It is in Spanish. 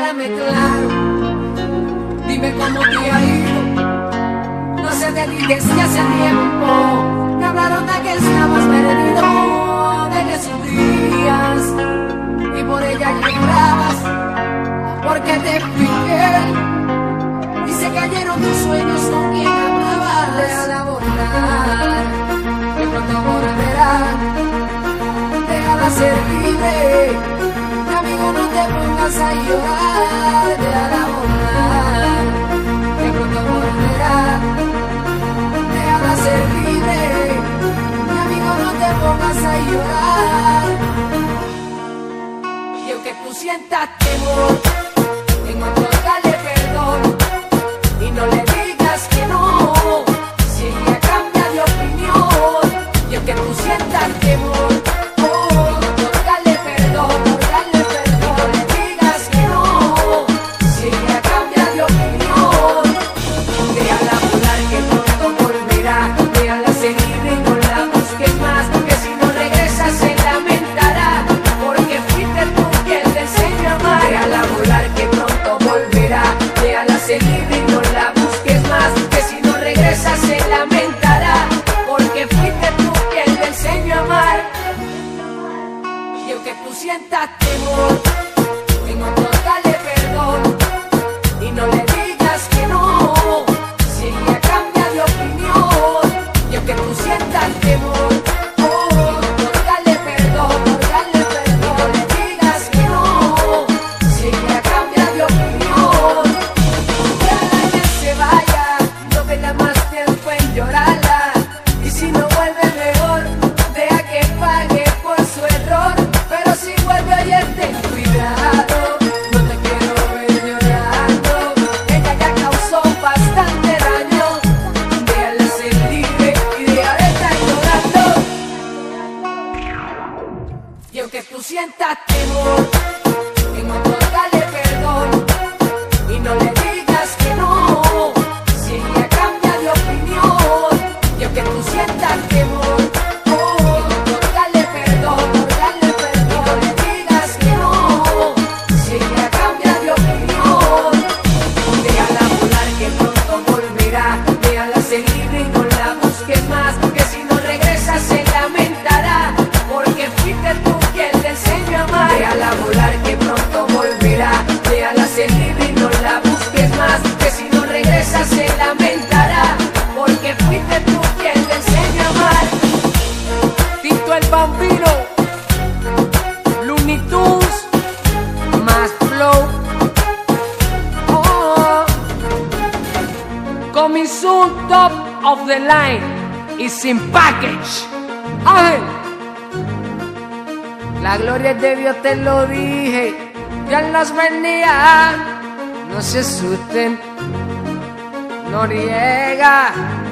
háblame claro, dime cómo te ha ido. No sé de ti desde hace tiempo, me hablaron de que estabas perdido, de que sufrías y por ella llorabas, porque te fui fiel y se cayeron tus sueños con quien amabas. Déjala volar, que pronto volverá, déjala ser libre, mi amigo, no te pongas a llorar. Déjala volar, que pronto volverá, déjala ser libre, mi amigo, no te pongas a llorar. Y aunque tú sientas temor, en otro dale perdón y no le digas que no, si ella cambia de opinión. Y aunque tú sientas temor, en otro dale perdón y no le digas que no, si ella cambia de opinión. Déjala volar que pronto volverá, déjala ser libre y no la busques más, que si no regresa se lamentará, porque fuiste tú quien te enseñó a amar. Déjala volar que pronto volverá, déjala ser libre y no la busques más, que si no regresa se lamentará, porque fuiste tú quien te enseñó a amar. Y aunque tú sientas temor, en otro dale perdón y no le digas que no, si ella cambia de opinión. Y aunque tú sientas temor, en otro dale perdón y no le digas que no, si ella cambia de opinión. Déjala que se vaya, no tenga más tiempo en llorarla, y si no vuelve mejor, deja que pague por su error. Pero si vuelve, oye, ten cuidado, no te quiero ver llorando, ella ya causó bastante daño. Déjala ser libre y deja de estar llorando. Y aunque tú sientas temor, en otro dale perdón y no le digas que no, si ella cambia de opinión. Y aunque tú sientas temor, en otro dale perdón y no le digas que no, si ella cambia de opinión. Déjala volar que pronto volverá, déjala ser libre y no la busques más, que si no regresa se lamentará, porque fuiste tú quien te enseñó a amar. Déjala volar que pronto volverá, déjala ser libre y no la busques más, que si no regresa se lamentará, porque fuiste tú quien te enseñó a amar. Tito el Bambino, Looney Tunes, más flow. Oh, coming soon, top of the line y sin package. Ay, la gloria es de Dios, te lo dije, ya las venía, no se asusten, Noriega.